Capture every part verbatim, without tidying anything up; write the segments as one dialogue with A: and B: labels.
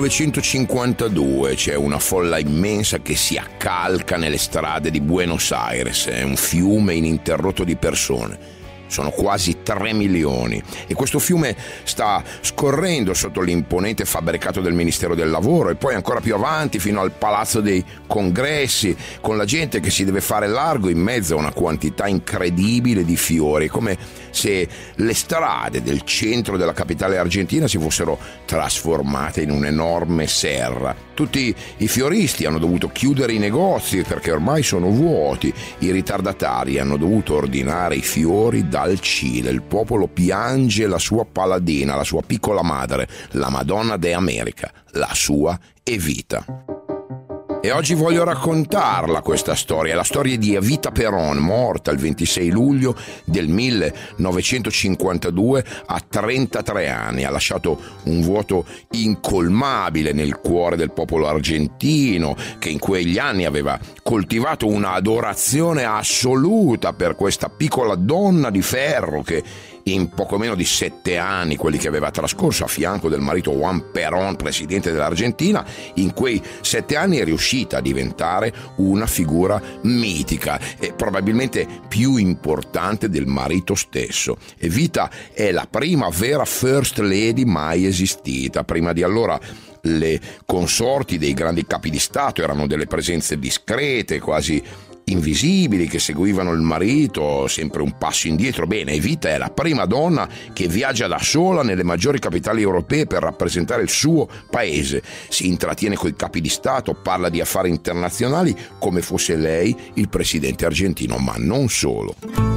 A: millenovecentocinquantadue c'è una folla immensa che si accalca nelle strade di Buenos Aires, è un fiume ininterrotto di persone. Sono quasi tre milioni e questo fiume sta scorrendo sotto l'imponente fabbricato del Ministero del Lavoro e poi ancora più avanti fino al Palazzo dei Congressi, con la gente che si deve fare largo in mezzo a una quantità incredibile di fiori, come se le strade del centro della capitale argentina si fossero trasformate in un'enorme serra. Tutti i fioristi hanno dovuto chiudere i negozi perché ormai sono vuoti, i ritardatari hanno dovuto ordinare i fiori dal Cile, il popolo piange la sua paladina, la sua piccola madre, la Madonna de America, la sua Evita. E oggi voglio raccontarla questa storia, la storia di Evita Perón, morta il ventisei luglio del millenovecentocinquantadue a trentatré anni. Ha lasciato un vuoto incolmabile nel cuore del popolo argentino, che in quegli anni aveva coltivato una adorazione assoluta per questa piccola donna di ferro che in poco meno di sette anni, quelli che aveva trascorso a fianco del marito Juan Perón, presidente dell'Argentina, in quei sette anni è riuscita a diventare una figura mitica e probabilmente più importante del marito stesso. Evita è la prima vera first lady mai esistita. Prima di allora le consorti dei grandi capi di Stato erano delle presenze discrete, quasi invisibili, che seguivano il marito sempre un passo indietro. Bene, Evita è la prima donna che viaggia da sola nelle maggiori capitali europee per rappresentare il suo paese, si intrattiene coi capi di Stato, parla di affari internazionali come fosse lei il presidente argentino, ma non solo.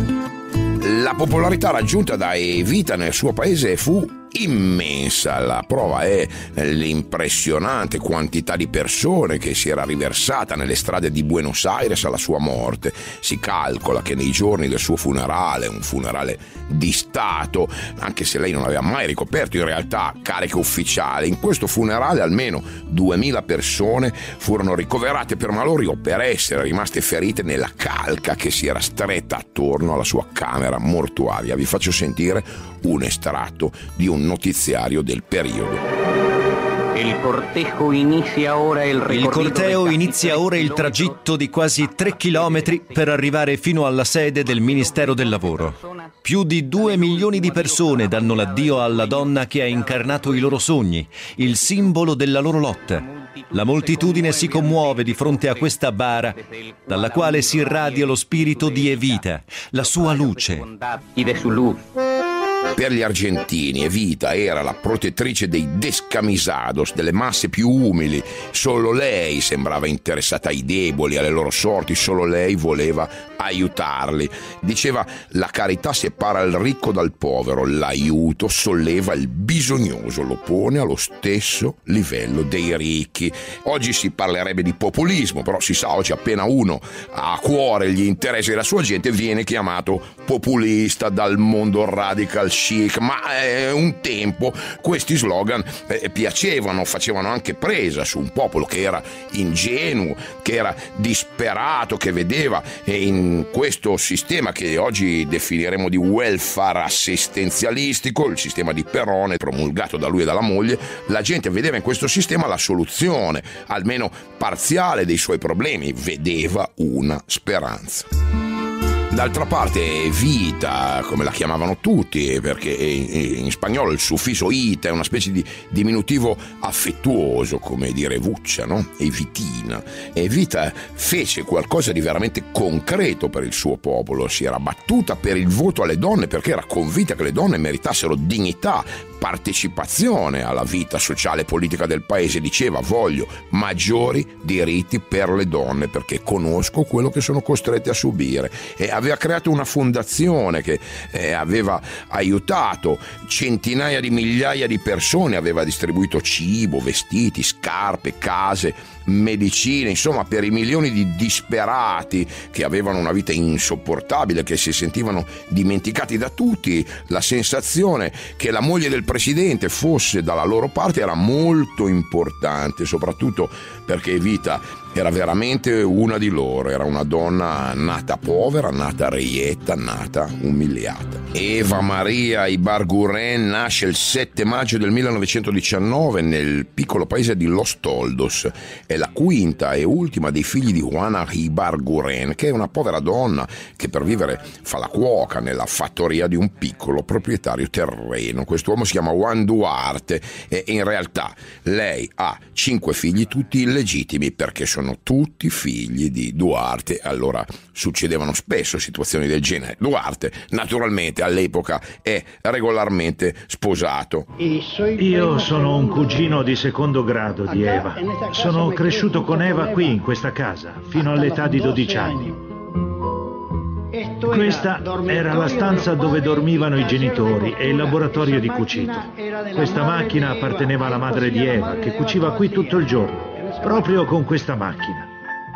A: La popolarità raggiunta da Evita nel suo paese fu immensa. La prova è l'impressionante quantità di persone che si era riversata nelle strade di Buenos Aires alla sua morte. Si calcola che nei giorni del suo funerale, un funerale di Stato, anche se lei non aveva mai ricoperto in realtà cariche ufficiali, in questo funerale almeno duemila persone furono ricoverate per malori o per essere rimaste ferite nella calca che si era stretta attorno alla sua camera mortuaria. Vi faccio sentire un estratto di un notiziario del periodo.
B: Il cortejo inizia ora il
C: Il corteo inizia ora il tragitto di quasi tre chilometri per arrivare fino alla sede del Ministero del Lavoro. Più di due milioni di persone danno l'addio alla donna che ha incarnato i loro sogni, il simbolo della loro lotta. La moltitudine si commuove di fronte a questa bara, dalla quale si irradia lo spirito di Evita, la sua luce.
A: Per gli argentini Evita era la protettrice dei descamisados, delle masse più umili. Solo lei sembrava interessata ai deboli, alle loro sorti, solo lei voleva aiutarli. Diceva: la carità separa il ricco dal povero, l'aiuto solleva il bisognoso, lo pone allo stesso livello dei ricchi. Oggi si parlerebbe di populismo, però si sa, oggi appena uno ha a cuore gli interessi della sua gente viene chiamato populista dal mondo radical chic, ma eh, un tempo questi slogan eh, piacevano, facevano anche presa su un popolo che era ingenuo, che era disperato, che vedeva eh, in questo sistema che oggi definiremo di welfare assistenzialistico, il sistema di Perón promulgato da lui e dalla moglie, la gente vedeva in questo sistema la soluzione, almeno parziale, dei suoi problemi, vedeva una speranza. D'altra parte Evita, come la chiamavano tutti, perché in spagnolo il suffisso ita è una specie di diminutivo affettuoso, come dire Vuccia, no? Evitina. Evita fece qualcosa di veramente concreto per il suo popolo, si era battuta per il voto alle donne perché era convinta che le donne meritassero dignità, partecipazione alla vita sociale e politica del paese. Diceva: voglio maggiori diritti per le donne perché conosco quello che sono costrette a subire. E aveva creato una fondazione che eh, aveva aiutato centinaia di migliaia di persone, aveva distribuito cibo, vestiti, scarpe, case, medicine, insomma per i milioni di disperati che avevano una vita insopportabile, che si sentivano dimenticati da tutti. La sensazione che la moglie del presidente fosse dalla loro parte era molto importante, soprattutto perché Evita era veramente una di loro, era una donna nata povera, nata reietta, nata umiliata. Eva Maria Ibarguren nasce il sette maggio del millenovecentodiciannove nel piccolo paese di Los Toldos. È la quinta e ultima dei figli di Juana Ibarguren, che è una povera donna che per vivere fa la cuoca nella fattoria di un piccolo proprietario terreno. Quest'uomo si chiama Juan Duarte e in realtà lei ha cinque figli, tutti illegittimi perché sono tutti figli di Duarte. Allora succedevano spesso situazioni del genere. Duarte naturalmente all'epoca è regolarmente sposato.
D: Io sono un cugino di secondo grado di Eva. Sono cresciuto con Eva qui in questa casa fino all'età di dodici anni. Questa era la stanza dove dormivano i genitori e il laboratorio di cucito. Questa macchina apparteneva alla madre di Eva, che cuciva qui tutto il giorno, proprio con questa macchina.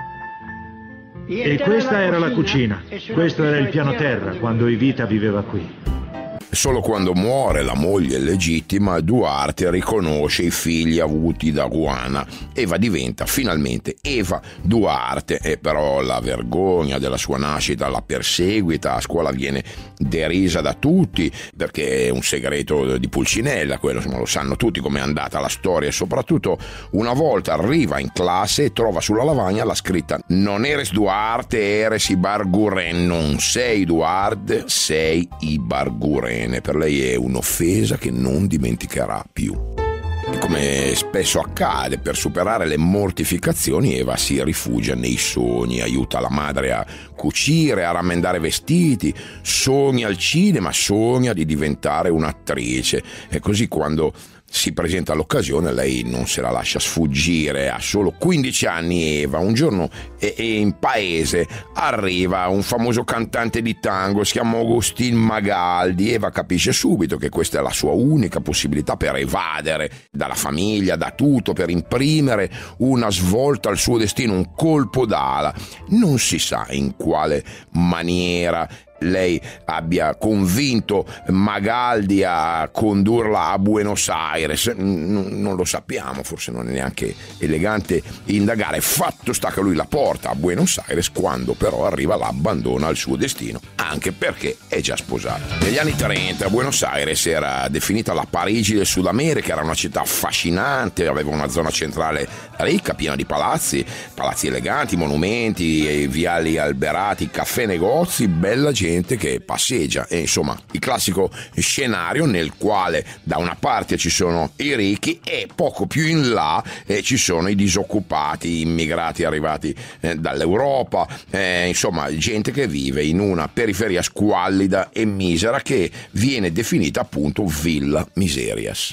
D: E questa era la cucina. Questo era il piano terra quando Evita viveva qui.
A: Solo quando muore la moglie legittima, Duarte riconosce i figli avuti da Juana. Eva diventa finalmente Eva Duarte, e però la vergogna della sua nascita la perseguita. A scuola viene derisa da tutti perché è un segreto di Pulcinella, quello insomma, lo sanno tutti com'è andata la storia, e soprattutto una volta arriva in classe e trova sulla lavagna la scritta: non eres Duarte, eres Ibarguren, non sei Duarte, sei Ibarguren. Per lei è un'offesa che non dimenticherà più. E come spesso accade, per superare le mortificazioni Eva si rifugia nei sogni, aiuta la madre a cucire, a rammendare vestiti, sogna al cinema, sogna di diventare un'attrice. E così quando si presenta l'occasione lei non se la lascia sfuggire. Ha solo quindici anni Eva. Un giorno e, e in paese arriva un famoso cantante di tango, si chiama Agustín Magaldi. Eva capisce subito che questa è la sua unica possibilità per evadere dalla famiglia, da tutto, per imprimere una svolta al suo destino, un colpo d'ala. Non si sa in quale maniera lei abbia convinto Magaldi a condurla a Buenos Aires, non lo sappiamo, forse non è neanche elegante indagare. Fatto sta che lui la porta a Buenos Aires, quando però arriva l'abbandona al suo destino, anche perché è già sposato. Negli anni trenta Buenos Aires era definita la Parigi del Sud America, era una città affascinante, aveva una zona centrale ricca, piena di palazzi, palazzi eleganti, monumenti, viali alberati, caffè, negozi, bella gente che passeggia, e insomma il classico scenario nel quale da una parte ci sono i ricchi e poco più in là eh, ci sono i disoccupati, immigrati arrivati eh, dall'Europa, eh, insomma gente che vive in una periferia squallida e misera che viene definita appunto Villa Miserias.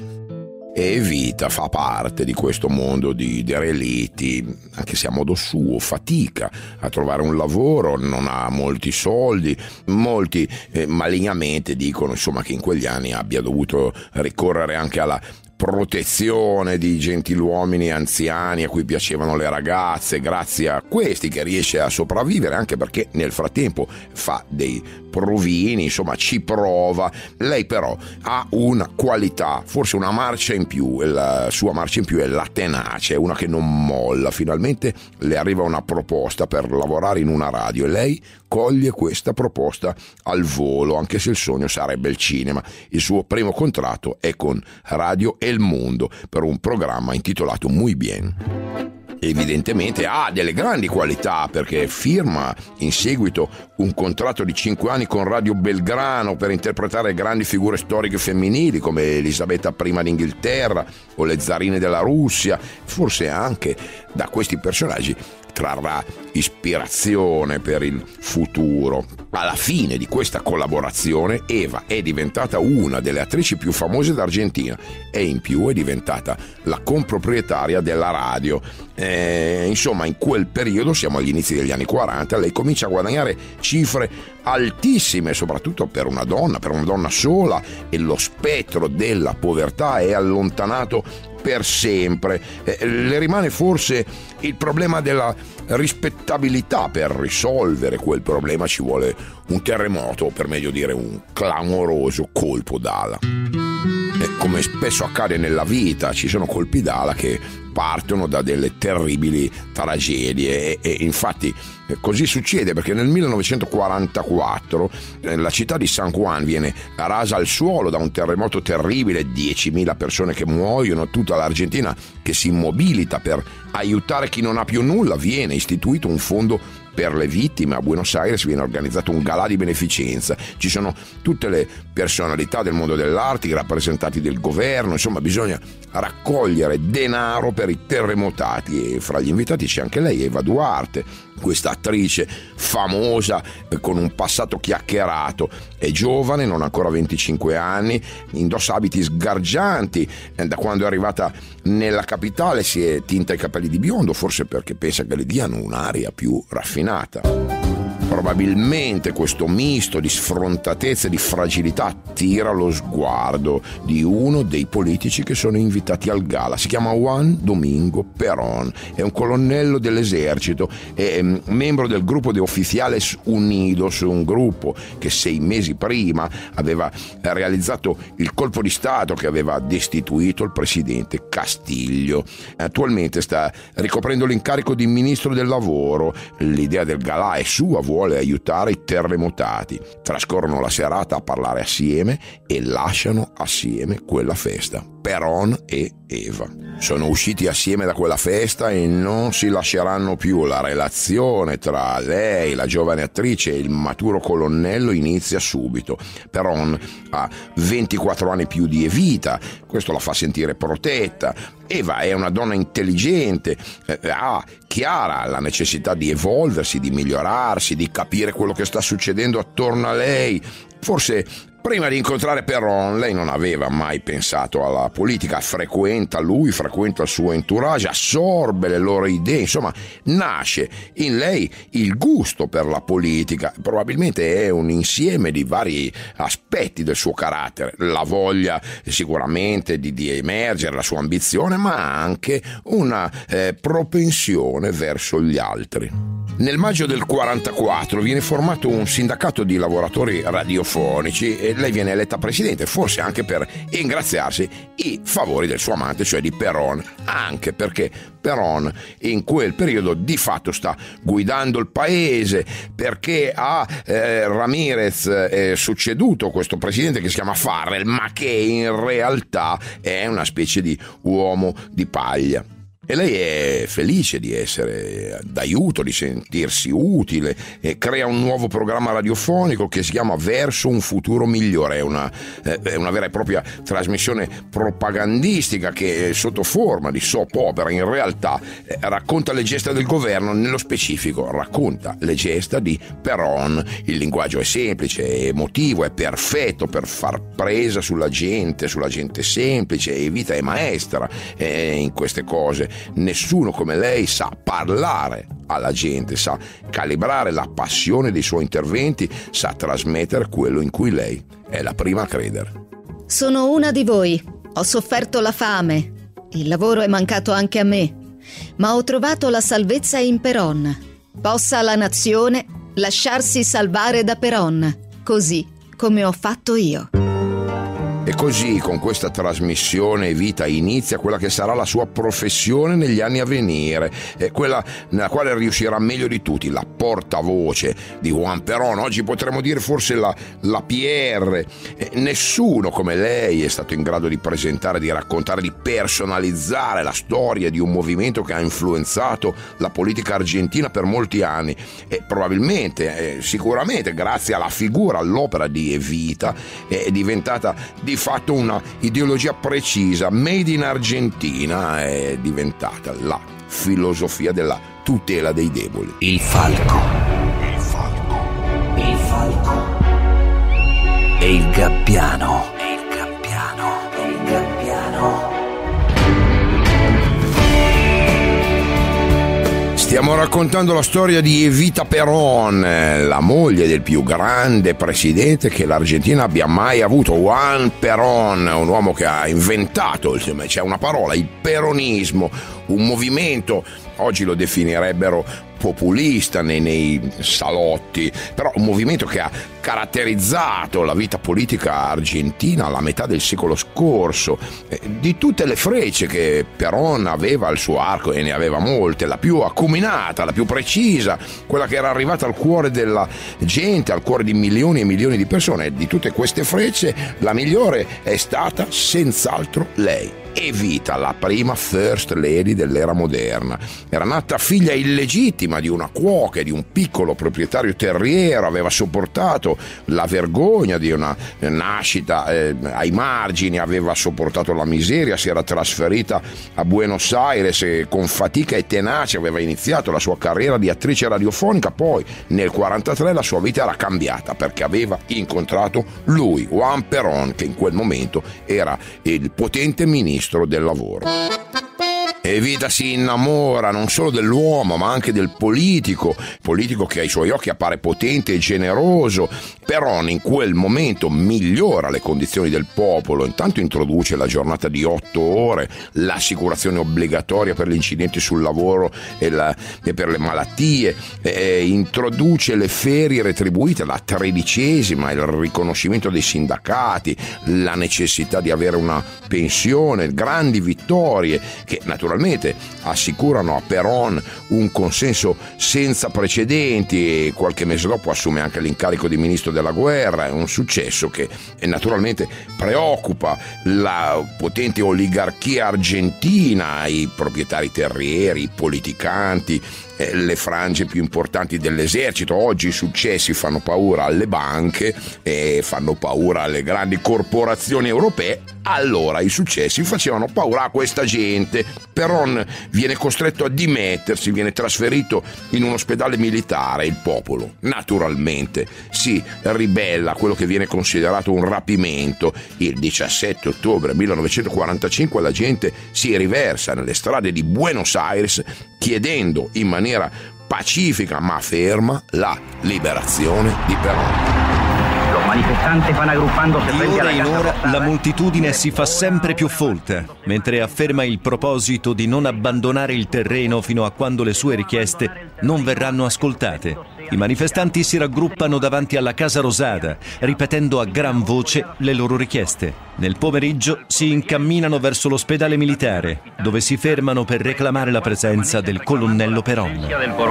A: E Evita fa parte di questo mondo di derelitti, anche se a modo suo fatica a trovare un lavoro, non ha molti soldi. Molti eh, malignamente dicono insomma che in quegli anni abbia dovuto ricorrere anche alla protezione di gentiluomini anziani a cui piacevano le ragazze, grazie a questi che riesce a sopravvivere, anche perché nel frattempo fa dei provini, insomma ci prova. Lei però ha una qualità, forse una marcia in più, e la sua marcia in più è la tenacia, è una che non molla. Finalmente le arriva una proposta per lavorare in una radio e lei coglie questa proposta al volo, anche se il sogno sarebbe il cinema. Il suo primo contratto è con Radio El Mundo per un programma intitolato Muy Bien. Evidentemente ha delle grandi qualità, perché firma in seguito un contratto di cinque anni con Radio Belgrano per interpretare grandi figure storiche femminili come Elisabetta prima d'Inghilterra o le zarine della Russia. Forse anche da questi personaggi trarrà ispirazione per il futuro. Alla fine di questa collaborazione Eva è diventata una delle attrici più famose d'Argentina e in più è diventata la comproprietaria della radio. Eh, insomma, in quel periodo, siamo agli inizi degli anni quaranta, lei comincia a guadagnare cifre altissime, soprattutto per una donna, per una donna sola, e lo spettro della povertà è allontanato per sempre. Eh, le rimane forse il problema della rispettabilità. Per risolvere quel problema ci vuole un terremoto, o per meglio dire un clamoroso colpo d'ala. E come spesso accade nella vita, ci sono colpi d'ala che partono da delle terribili tragedie e, e infatti così succede perché nel millenovecentoquarantaquattro eh, la città di San Juan viene rasa al suolo da un terremoto terribile, diecimila persone che muoiono, tutta l'Argentina che si immobilita per aiutare chi non ha più nulla. Viene istituito un fondo per le vittime, a Buenos Aires viene organizzato un galà di beneficenza, ci sono tutte le personalità del mondo dell'arte, i rappresentanti del governo, insomma bisogna raccogliere denaro per i terremotati e fra gli invitati c'è anche lei, Eva Duarte, questa attrice famosa eh, con un passato chiacchierato, è giovane, non ha ancora venticinque anni, indossa abiti sgargianti, eh, da quando è arrivata nella capitale si è tinta i capelli di biondo, forse perché pensa che le diano un'aria più raffinata. Probabilmente questo misto di sfrontatezza e di fragilità attira lo sguardo di uno dei politici che sono invitati al gala. Si chiama Juan Domingo Perón, è un colonnello dell'esercito, è membro del gruppo de Oficiales Unidos, un gruppo che sei mesi prima aveva realizzato il colpo di Stato che aveva destituito il presidente Castillo. Attualmente sta ricoprendo l'incarico di ministro del lavoro. L'idea del galà è sua, vuole aiutare i terremotati. Trascorrono la serata a parlare assieme e lasciano assieme quella festa. Perón e Eva sono usciti assieme da quella festa e non si lasceranno più. La relazione tra lei, la giovane attrice, e il maturo colonnello inizia subito. Perón ha ventiquattro anni più di Evita, questo la fa sentire protetta. Eva è una donna intelligente, eh, ha chiara la necessità di evolversi, di migliorarsi, di capire quello che sta succedendo attorno a lei. Forse prima di incontrare Perón lei non aveva mai pensato alla politica, frequenta lui, frequenta il suo entourage, assorbe le loro idee, insomma nasce in lei il gusto per la politica. Probabilmente è un insieme di vari aspetti del suo carattere, la voglia sicuramente di, di emergere, la sua ambizione, ma anche una eh, propensione verso gli altri. Nel maggio del quarantaquattro viene formato un sindacato di lavoratori radiofonici e lei viene eletta presidente, forse anche per ingraziarsi i favori del suo amante, cioè di Perón, anche perché Perón in quel periodo di fatto sta guidando il paese, perché a eh, Ramirez è succeduto questo presidente che si chiama Farrell, ma che in realtà è una specie di uomo di paglia. E lei è felice di essere d'aiuto, di sentirsi utile, e crea un nuovo programma radiofonico che si chiama Verso un futuro migliore. È una, è una vera e propria trasmissione propagandistica che sotto forma di soap opera in realtà racconta le gesta del governo, nello specifico racconta le gesta di Perón. Il linguaggio è semplice, è emotivo, è perfetto per far presa sulla gente, sulla gente semplice, e Evita è maestra in queste cose. Nessuno come lei sa parlare alla gente, sa calibrare la passione dei suoi interventi, sa trasmettere quello in cui lei è la prima a credere.
E: Sono una di voi, ho sofferto la fame, il lavoro è mancato anche a me, ma ho trovato la salvezza in Perón. Possa la nazione lasciarsi salvare da Perón, così come ho fatto io.
A: E così, con questa trasmissione Evita inizia quella che sarà la sua professione negli anni a venire, e quella nella quale riuscirà meglio di tutti, la portavoce di Juan Perón. Oggi potremmo dire forse la, la P R. E nessuno come lei è stato in grado di presentare, di raccontare, di personalizzare la storia di un movimento che ha influenzato la politica argentina per molti anni, e probabilmente, eh, sicuramente grazie alla figura, all'opera di Evita, è diventata di fatto una ideologia precisa, made in Argentina, è diventata la filosofia della tutela dei deboli.
F: Il falco, il falco, il falco e il gabbiano, e il gabbiano, e il gabbiano.
A: Stiamo raccontando la storia di Evita Perón, la moglie del più grande presidente che l'Argentina abbia mai avuto, Juan Perón, un uomo che ha inventato, c'è una parola, il peronismo, un movimento, oggi lo definirebbero populista nei, nei salotti, però un movimento che ha caratterizzato la vita politica argentina alla metà del secolo scorso. Eh, di tutte le frecce che Perón aveva al suo arco, e ne aveva molte, la più acuminata, la più precisa, quella che era arrivata al cuore della gente, al cuore di milioni e milioni di persone, di tutte queste frecce la migliore è stata senz'altro lei, Evita, la prima First Lady dell'era moderna. Era nata figlia illegittima di una cuoca e di un piccolo proprietario terriero, aveva sopportato la vergogna di una nascita eh, ai margini, aveva sopportato la miseria, si era trasferita a Buenos Aires e con fatica e tenacia aveva iniziato la sua carriera di attrice radiofonica. Poi nel quarantatré la sua vita era cambiata perché aveva incontrato lui, Juan Perón, che in quel momento era il potente ministro del lavoro. Evita si innamora non solo dell'uomo ma anche del politico, politico che ai suoi occhi appare potente e generoso. Perón in quel momento migliora le condizioni del popolo, intanto introduce la giornata di otto ore, l'assicurazione obbligatoria per gli incidenti sul lavoro e, la, e per le malattie, e introduce le ferie retribuite, la tredicesima, il riconoscimento dei sindacati, la necessità di avere una pensione, grandi vittorie che naturalmente assicurano a Perón un consenso senza precedenti, e qualche mese dopo assume anche l'incarico di ministro della guerra. È un successo che naturalmente preoccupa la potente oligarchia argentina, i proprietari terrieri, i politicanti, le frange più importanti dell'esercito. Oggi i successi fanno paura alle banche e fanno paura alle grandi corporazioni europee, allora i successi facevano paura a questa gente. Perón viene costretto a dimettersi, viene trasferito in un ospedale militare. Il popolo naturalmente si ribella a quello che viene considerato un rapimento. Il diciassette ottobre millenovecentoquarantacinque la gente si riversa nelle strade di Buenos Aires chiedendo in maniera pacifica ma ferma la liberazione di Perón.
C: Di ora in ora la moltitudine si fa sempre più folta, mentre afferma il proposito di non abbandonare il terreno fino a quando le sue richieste non verranno ascoltate. I manifestanti si raggruppano davanti alla Casa Rosada, ripetendo a gran voce le loro richieste. Nel pomeriggio si incamminano verso l'ospedale militare, dove si fermano per reclamare la presenza del colonnello Perón.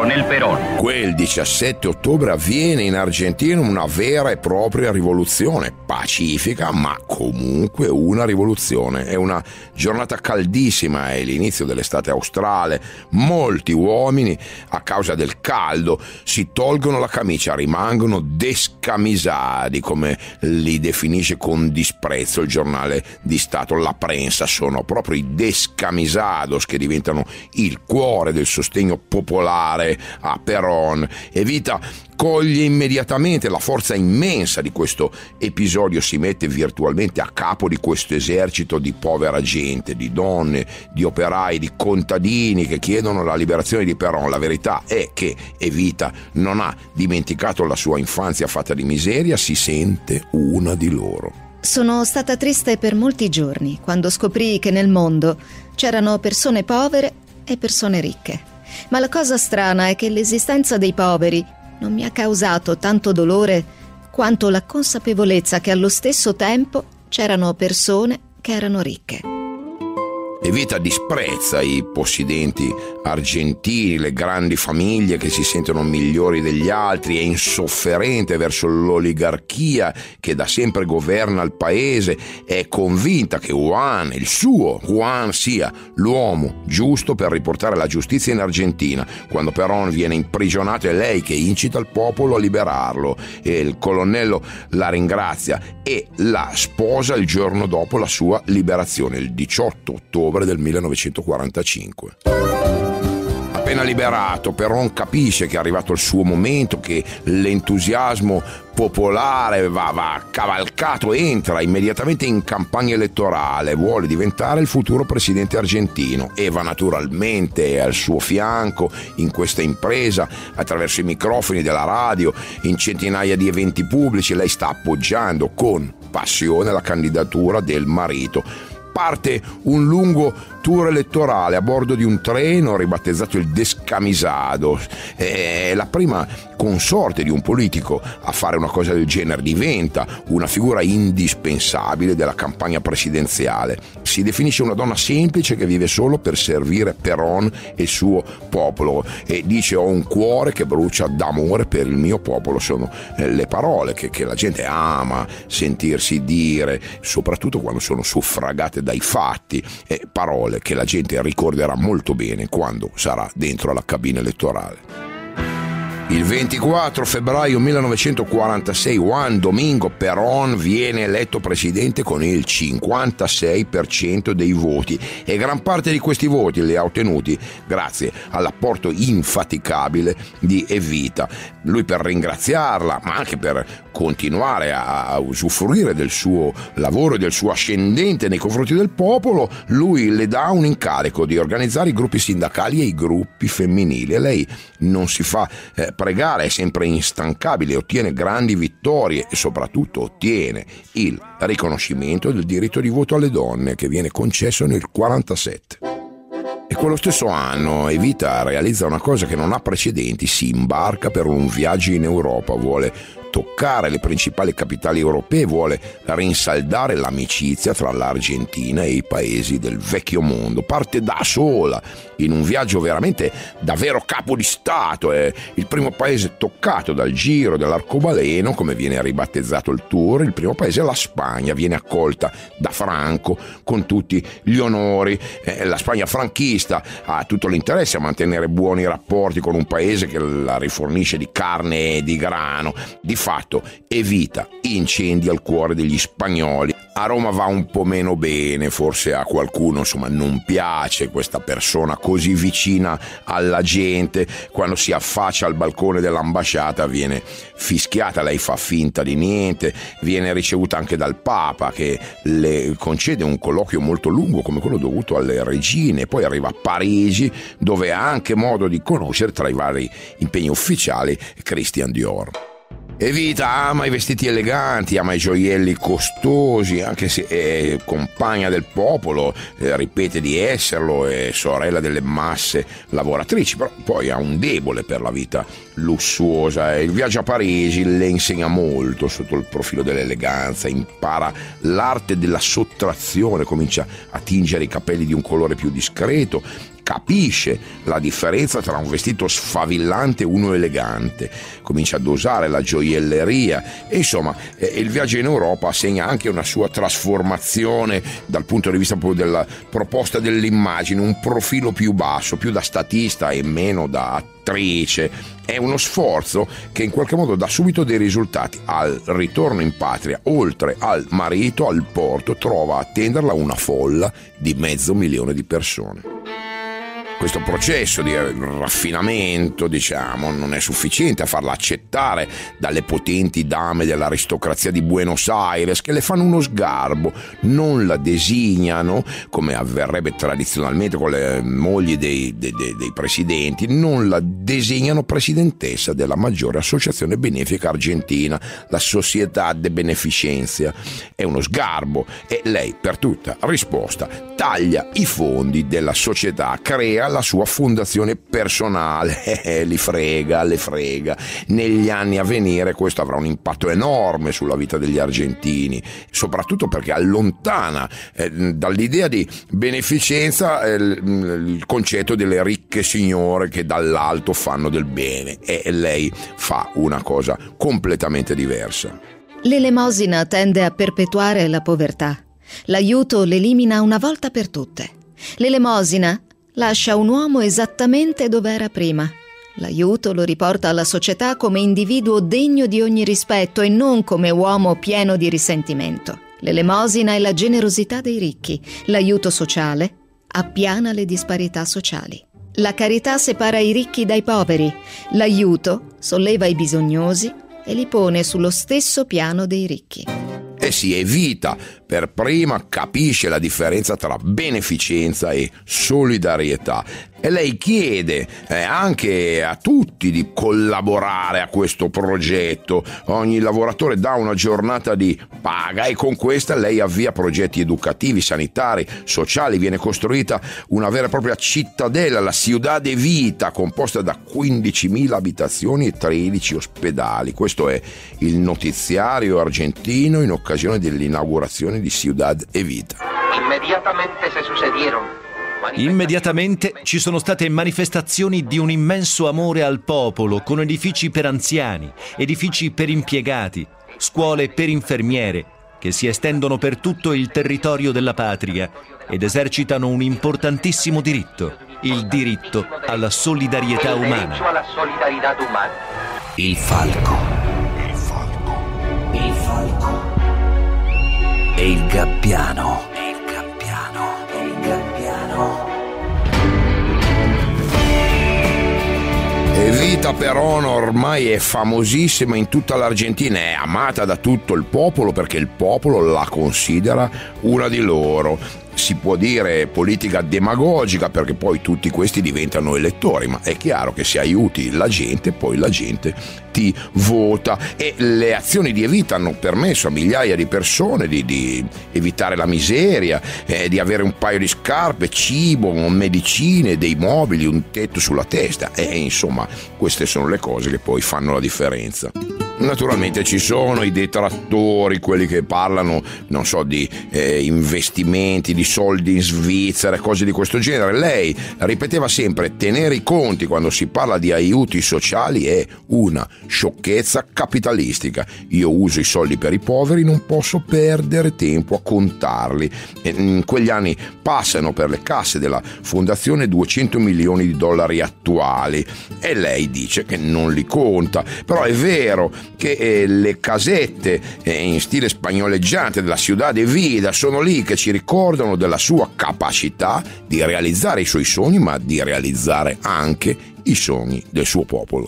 A: Quel diciassette ottobre avviene in Argentina una vera e propria rivoluzione, pacifica ma comunque una rivoluzione. È una giornata caldissima, è l'inizio dell'estate australe. Molti uomini, a causa del caldo, si tolgono la camicia, rimangono descamisati, come li definisce con disprezzo il giornale di Stato La Prensa. Sono proprio i descamisados che diventano il cuore del sostegno popolare a Perón. Evita coglie immediatamente la forza immensa di questo episodio, si mette virtualmente a capo di questo esercito di povera gente, di donne, di operai, di contadini che chiedono la liberazione di Perón. La verità è che Evita non ha dimenticato la sua infanzia fatta di miseria, si sente una di loro.
E: Sono stata triste per molti giorni quando scoprì che nel mondo c'erano persone povere e persone ricche. Ma la cosa strana è che l'esistenza dei poveri non mi ha causato tanto dolore quanto la consapevolezza che allo stesso tempo c'erano persone che erano ricche.
A: Evita disprezza i possidenti argentini, le grandi famiglie che si sentono migliori degli altri, è insofferente verso l'oligarchia che da sempre governa il paese, è convinta che Juan, il suo Juan, sia l'uomo giusto per riportare la giustizia in Argentina. Quando Perón viene imprigionato è lei che incita il popolo a liberarlo, e il colonnello la ringrazia e la sposa il giorno dopo la sua liberazione, il diciotto ottobre del millenovecentoquarantacinque. Appena liberato, Perón capisce che è arrivato il suo momento, che l'entusiasmo popolare va, va cavalcato, entra immediatamente in campagna elettorale, vuole diventare il futuro presidente argentino e va naturalmente al suo fianco in questa impresa attraverso i microfoni della radio, in centinaia di eventi pubblici. Lei sta appoggiando con passione la candidatura del marito. Parte un lungo tour elettorale a bordo di un treno ribattezzato il Descamisado. È la prima consorte di un politico a fare una cosa del genere, diventa una figura indispensabile della campagna presidenziale. Si definisce una donna semplice che vive solo per servire Perón e il suo popolo, e dice: ho un cuore che brucia d'amore per il mio popolo. Sono eh, le parole che, che la gente ama sentirsi dire, soprattutto quando sono suffragate dai fatti, e parole che la gente ricorderà molto bene quando sarà dentro alla cabina elettorale. Il ventiquattro febbraio millenovecentoquarantasei Juan Domingo Perón viene eletto presidente con il cinquantasei per cento dei voti, e gran parte di questi voti li ha ottenuti grazie all'apporto infaticabile di Evita. Lui, per ringraziarla, ma anche per continuare a usufruire del suo lavoro e del suo ascendente nei confronti del popolo, lui le dà un incarico di organizzare i gruppi sindacali e i gruppi femminili, e lei non si fa eh, pregare, è sempre instancabile, ottiene grandi vittorie e soprattutto ottiene il riconoscimento del diritto di voto alle donne, che viene concesso nel quarantasette. E quello stesso anno Evita realizza una cosa che non ha precedenti: si imbarca per un viaggio in Europa, vuole toccare le principali capitali europee, vuole rinsaldare l'amicizia tra l'Argentina e i paesi del vecchio mondo. Parte da sola in un viaggio veramente da vero capo di Stato, è il primo paese toccato dal giro dell'arcobaleno, come viene ribattezzato il tour. Il primo paese è la Spagna, viene accolta da Franco con tutti gli onori. Eh, la Spagna franchista ha tutto l'interesse a mantenere buoni rapporti con un paese che la rifornisce di carne e di grano. Di fatto Evita incendia il cuore degli spagnoli. A Roma va un po' meno bene, forse a qualcuno insomma non piace questa persona così vicina alla gente. Quando si affaccia al balcone dell'ambasciata viene fischiata, lei fa finta di niente, viene ricevuta anche dal Papa, che le concede un colloquio molto lungo come quello dovuto alle regine. Poi arriva a Parigi, dove ha anche modo di conoscere, tra i vari impegni ufficiali, Christian Dior. Evita ama i vestiti eleganti, ama i gioielli costosi, anche se è compagna del popolo, eh, ripete di esserlo, è sorella delle masse lavoratrici, però poi ha un debole per la vita lussuosa. Il viaggio a Parigi le insegna molto sotto il profilo dell'eleganza, impara l'arte della sottrazione, comincia a tingere i capelli di un colore più discreto, capisce la differenza tra un vestito sfavillante e uno elegante, comincia a dosare la gioielleria e insomma eh, il viaggio in Europa segna anche una sua trasformazione dal punto di vista proprio della proposta dell'immagine, un profilo più basso, più da statista e meno da attrice. È uno sforzo che in qualche modo dà subito dei risultati. Al ritorno in patria, oltre al marito, al porto, trova a attenderla una folla di mezzo milione di persone. Questo processo di raffinamento, diciamo, non è sufficiente a farla accettare dalle potenti dame dell'aristocrazia di Buenos Aires, che le fanno uno sgarbo, non la designano, come avverrebbe tradizionalmente con le mogli dei, dei, dei, dei presidenti, non la designano presidentessa della maggiore associazione benefica argentina, la Società de Beneficencia. È uno sgarbo e lei, per tutta risposta, taglia i fondi della società, crea la sua fondazione personale, eh, li frega, le frega. Negli anni a venire questo avrà un impatto enorme sulla vita degli argentini, soprattutto perché allontana eh, dall'idea di beneficenza eh, il concetto delle ricche signore che dall'alto fanno del bene, e lei fa una cosa completamente diversa.
E: L'elemosina tende a perpetuare la povertà. L'aiuto l'elimina una volta per tutte. L'elemosina lascia un uomo esattamente dove era prima. L'aiuto lo riporta alla società come individuo degno di ogni rispetto e non come uomo pieno di risentimento. L'elemosina è la generosità dei ricchi. L'aiuto sociale appiana le disparità sociali. La carità separa i ricchi dai poveri. L'aiuto solleva i bisognosi e li pone sullo stesso piano dei ricchi.
A: E si Evita per prima capisce la differenza tra beneficenza e solidarietà. e lei chiede eh, anche a tutti di collaborare a questo progetto. Ogni lavoratore dà una giornata di paga e con questa lei avvia progetti educativi, sanitari, sociali. Viene costruita una vera e propria cittadella, la Ciudad Evita, composta da quindicimila abitazioni e tredici ospedali. Questo è il notiziario argentino in occasione dell'inaugurazione di Ciudad Evita.
B: Immediatamente se sucedieron.
C: Immediatamente ci sono state manifestazioni di un immenso amore al popolo, con edifici per anziani, edifici per impiegati, scuole per infermiere, che si estendono per tutto il territorio della patria ed esercitano un importantissimo diritto, il diritto alla solidarietà umana.
F: Il falco. Il falco. Il falco. E il gabbiano. E il gabbiano. E il gabbiano.
A: Evita Perón ormai è famosissima in tutta l'Argentina, è amata da tutto il popolo perché il popolo la considera una di loro. Si può dire politica demagogica perché poi tutti questi diventano elettori, ma è chiaro che se aiuti la gente, poi la gente ti vota, e le azioni di Evita hanno permesso a migliaia di persone di, di evitare la miseria, eh, di avere un paio di scarpe, cibo, medicine, dei mobili, un tetto sulla testa, e insomma queste sono le cose che poi fanno la differenza. Naturalmente ci sono i detrattori, quelli che parlano, non so, di eh, investimenti, di soldi in Svizzera, cose di questo genere. Lei ripeteva sempre: tenere i conti quando si parla di aiuti sociali è una sciocchezza capitalistica. Io uso i soldi per i poveri, non posso perdere tempo a contarli. E in quegli anni passano per le casse della fondazione duecento milioni di dollari attuali e lei dice che non li conta, però è vero che eh, le casette eh, in stile spagnoleggiante della Ciudad Evita sono lì che ci ricordano della sua capacità di realizzare i suoi sogni, ma di realizzare anche i sogni del suo popolo.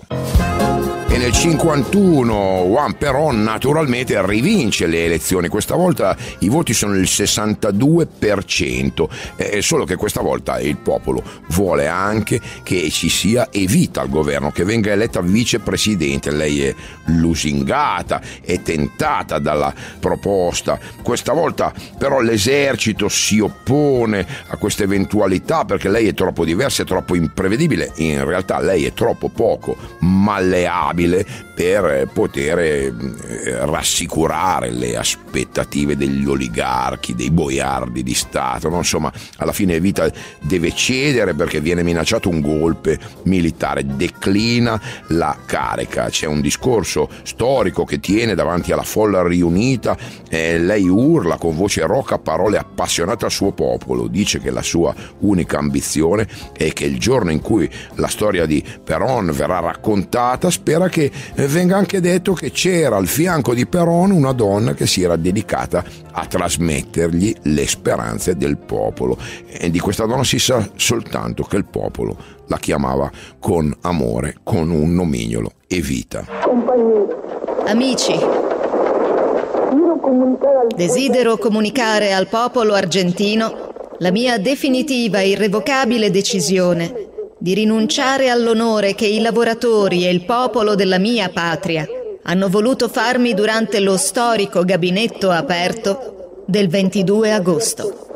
A: E nel cinquantuno Juan Perón naturalmente rivince le elezioni. Questa volta i voti sono il sessantadue per cento, eh, solo che questa volta il popolo vuole anche che ci sia Evita al governo, che venga eletta vicepresidente. Lei è lusingata, è tentata dalla proposta. Questa volta però l'esercito si oppone a questa eventualità perché lei è troppo diversa, è troppo imprevedibile. In realtà lei è troppo poco malleabile per poter rassicurare le aspettative degli oligarchi, dei boiardi di Stato. No? Insomma, alla fine Evita deve cedere perché viene minacciato un golpe militare, declina la carica. C'è un discorso storico che tiene davanti alla folla riunita e lei urla con voce roca parole appassionate al suo popolo. Dice che la sua unica ambizione è che il giorno in cui la storia di Perón verrà raccontata, spera che venga anche detto che c'era al fianco di Perón una donna che si era dedicata a trasmettergli le speranze del popolo, e di questa donna si sa soltanto che il popolo la chiamava con amore, con un nomignolo: Evita.
E: Amici, desidero comunicare al popolo argentino la mia definitiva e irrevocabile decisione di rinunciare all'onore che i lavoratori e il popolo della mia patria hanno voluto farmi durante lo storico gabinetto aperto del ventidue agosto.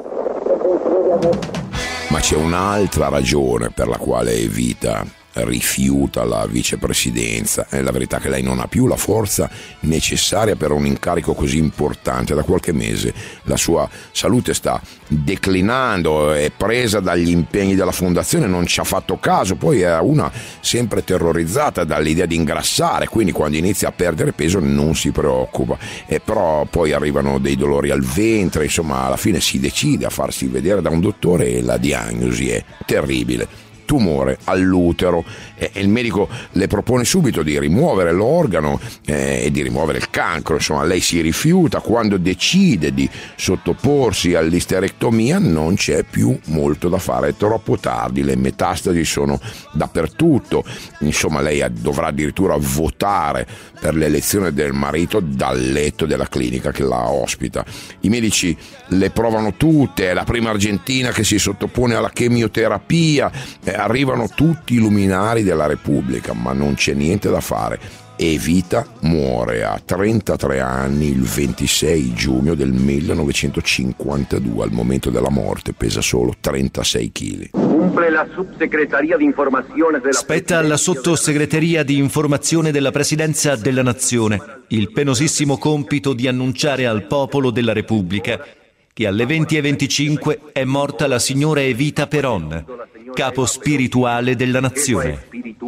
A: Ma c'è un'altra ragione per la quale Evita rifiuta la vicepresidenza. È la verità che lei non ha più la forza necessaria per un incarico così importante. Da qualche mese la sua salute sta declinando, è presa dagli impegni della fondazione, non ci ha fatto caso, poi è una sempre terrorizzata dall'idea di ingrassare, quindi quando inizia a perdere peso non si preoccupa, e però poi arrivano dei dolori al ventre, insomma alla fine si decide a farsi vedere da un dottore e la diagnosi è terribile: tumore all'utero, e il medico le propone subito di rimuovere l'organo eh, e di rimuovere il cancro. Insomma, lei si rifiuta. Quando decide di sottoporsi all'isterectomia non c'è più molto da fare, è troppo tardi, le metastasi sono dappertutto. Insomma, lei dovrà addirittura votare per l'elezione del marito dal letto della clinica che la ospita. I medici le provano tutte, è la prima argentina che si sottopone alla chemioterapia, eh, arrivano tutti i luminari della Repubblica, ma non c'è niente da fare. Evita muore a trentatré anni il ventisei giugno del millenovecentocinquantadue. Al momento della morte pesa solo trentasei chili.
B: La subsecretaria di informazione della
C: Spetta alla sottosegreteria di informazione della Presidenza della Nazione il penosissimo compito di annunciare al popolo della Repubblica che alle venti e venticinque è morta la signora Evita Perón, capo spirituale della nazione.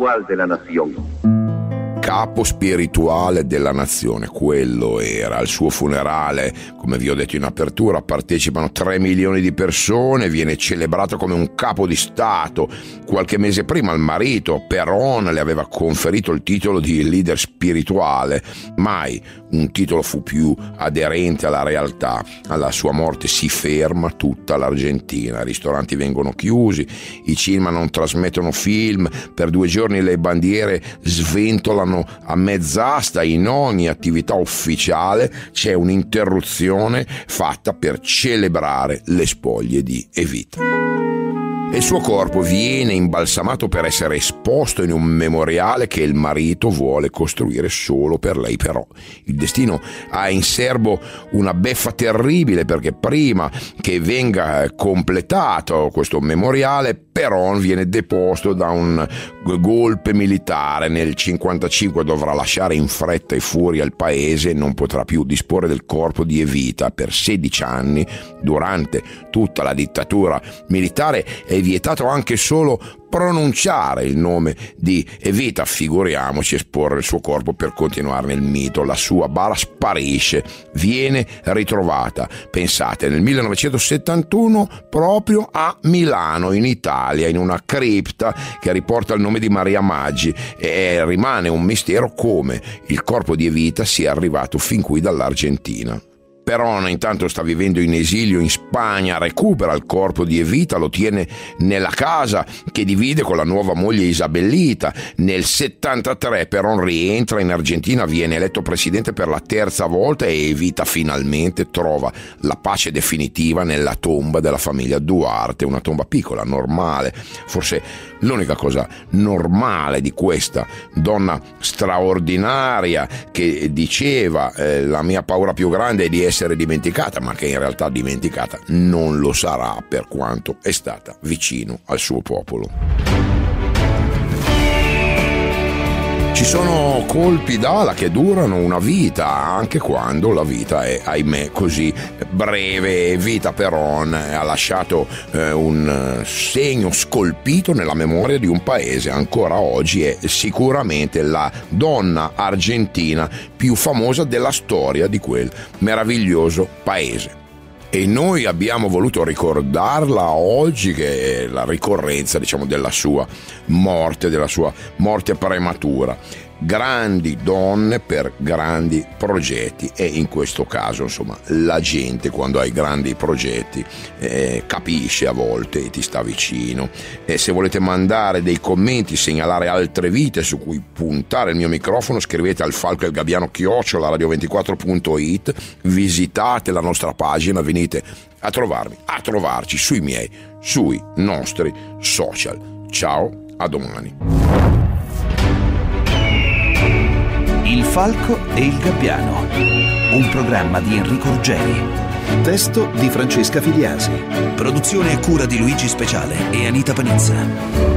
A: Capo spirituale della nazione, quello era. Al suo funerale, come vi ho detto in apertura, partecipano tre milioni di persone, viene celebrato come un capo di Stato. Qualche mese prima il marito, Perón, le aveva conferito il titolo di leader spirituale. Mai un titolo fu più aderente alla realtà. Alla sua morte si ferma tutta l'Argentina, i ristoranti vengono chiusi, i cinema non trasmettono film, per due giorni le bandiere sventolano a mezz'asta, in ogni attività ufficiale c'è un'interruzione fatta per celebrare le spoglie di Evita. E il suo corpo viene imbalsamato per essere esposto in un memoriale che il marito vuole costruire solo per lei. Però il destino ha in serbo una beffa terribile, perché prima che venga completato questo memoriale, Perón viene deposto da un golpe militare. Nel cinquantacinque dovrà lasciare in fretta e furia il paese e non potrà più disporre del corpo di Evita. Per sedici anni, durante tutta la dittatura militare, è vietato anche solo pronunciare il nome di Evita, figuriamoci esporre il suo corpo per continuare nel mito. La sua bara sparisce, viene ritrovata, pensate, nel millenovecentosettantuno proprio a Milano, in Italia, in una cripta che riporta il nome di Maria Maggi, e rimane un mistero come il corpo di Evita sia arrivato fin qui dall'Argentina. Perón intanto sta vivendo in esilio in Spagna, recupera il corpo di Evita, lo tiene nella casa che divide con la nuova moglie Isabelita. Nel settantatré Perón rientra in Argentina, viene eletto presidente per la terza volta e Evita finalmente trova la pace definitiva nella tomba della famiglia Duarte, una tomba piccola, normale. Forse l'unica cosa normale di questa donna straordinaria che diceva eh, la mia paura più grande è di essere dimenticata, ma che in realtà dimenticata non lo sarà, per quanto è stata vicino al suo popolo. Ci sono colpi d'ala che durano una vita, anche quando la vita è, ahimè, così breve. Evita Perón ha lasciato eh, un segno scolpito nella memoria di un paese. Ancora oggi è sicuramente la donna argentina più famosa della storia di quel meraviglioso paese. E noi abbiamo voluto ricordarla oggi, che è la ricorrenza, diciamo, della sua morte, della sua morte prematura. Grandi donne per grandi progetti, e in questo caso, insomma, la gente quando ha i grandi progetti eh, capisce a volte e ti sta vicino. E se volete mandare dei commenti, segnalare altre vite su cui puntare il mio microfono, scrivete al falco e il gabbiano chiocciola radio ventiquattro punto it, visitate la nostra pagina, venite a trovarmi, a trovarci sui miei, sui nostri social. Ciao, a domani.
F: Il Falco e il Gabbiano, un programma di Enrico Ruggeri.
G: Testo di Francesca Filiasi.
F: Produzione e cura di Luigi Speciale e Anita Panizza.